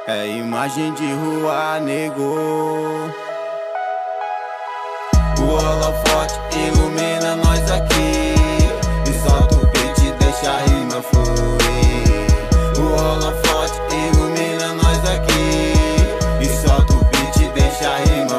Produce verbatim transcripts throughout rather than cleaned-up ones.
É imagem de rua, nego. O holofote ilumina nós aqui e solta o beat e deixa a rima fluir. O holofote ilumina nós aqui e solta o beat e deixa a rima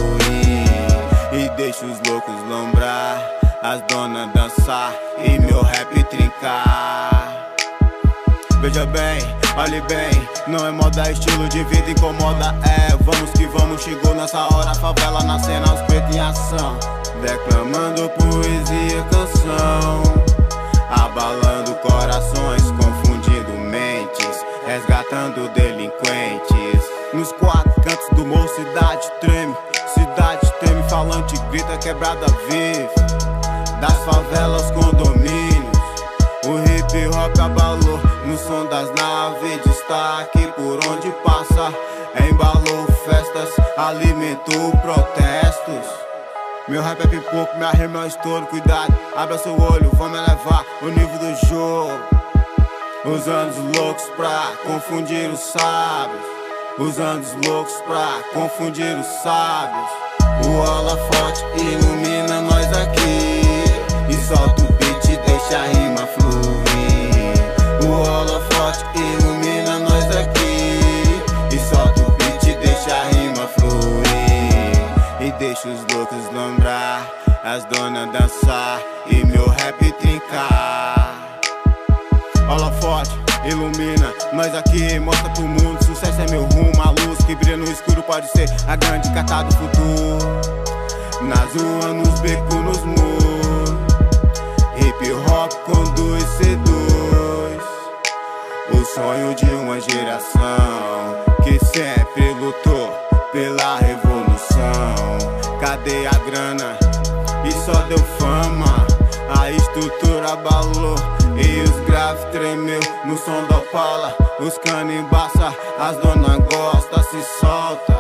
fluir. E deixa os loucos lombrar, as donas dançar e meu rap trincar. Veja bem, olhe bem, não é moda, estilo de vida incomoda. É, vamos que vamos, chegou nessa hora, a favela na cena, os pretos em ação, declamando poesia, canção, abalando corações, confundindo mentes, resgatando delinquentes. Nos quatro cantos do morro, cidade treme, cidade treme, falante grita, quebrada vive, das favelas, condomínios. O hip hop abalou no som das naves, destaque por onde passa, embalou festas, alimentou protestos. Meu rap é pipoco, minha rima é um estouro, cuidado, abra seu olho, vamos elevar o nível do jogo. Usando os loucos pra confundir os sábios, usando os loucos pra confundir os sábios. O holofote ilumina nós aqui e solta o beat e deixa a rima fluir. O holofote ilumina nós aqui e solta o beat e deixa a rima fluir. E deixa os loucos lombrar, as donas dançar e meu rap trincar. Holofote ilumina nós aqui, mostra pro mundo, sucesso é meu rumo. A luz que brilha no escuro pode ser a grande carta do futuro. Nas ruas, nos becos, nos muros, hip hop conduz, seduz o sonho de uma geração que sempre lutou pela revolução. Cadê a grana? E só deu fama, a estrutura abalou e os graves tremeu no som da Opala. Os cana embaça, as dona gosta, se solta.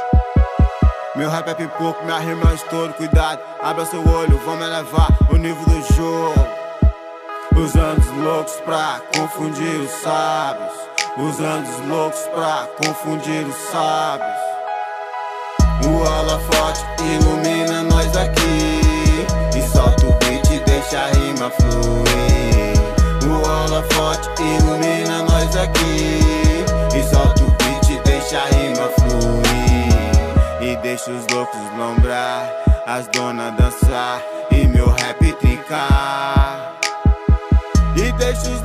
Meu rap é pipoco, minha rima é um estouro, cuidado, abra seu olho, vamos elevar o nível do jogo. Usando os loucos pra confundir os sábios, usando os loucos pra confundir os sábios. O holofote ilumina nós aqui e solta o beat e deixa a rima fluir. O holofote ilumina nós aqui e solta o beat e deixa a rima fluir. E deixa os loucos lombrar, as donas dançar e meu rap trincar. E deixa os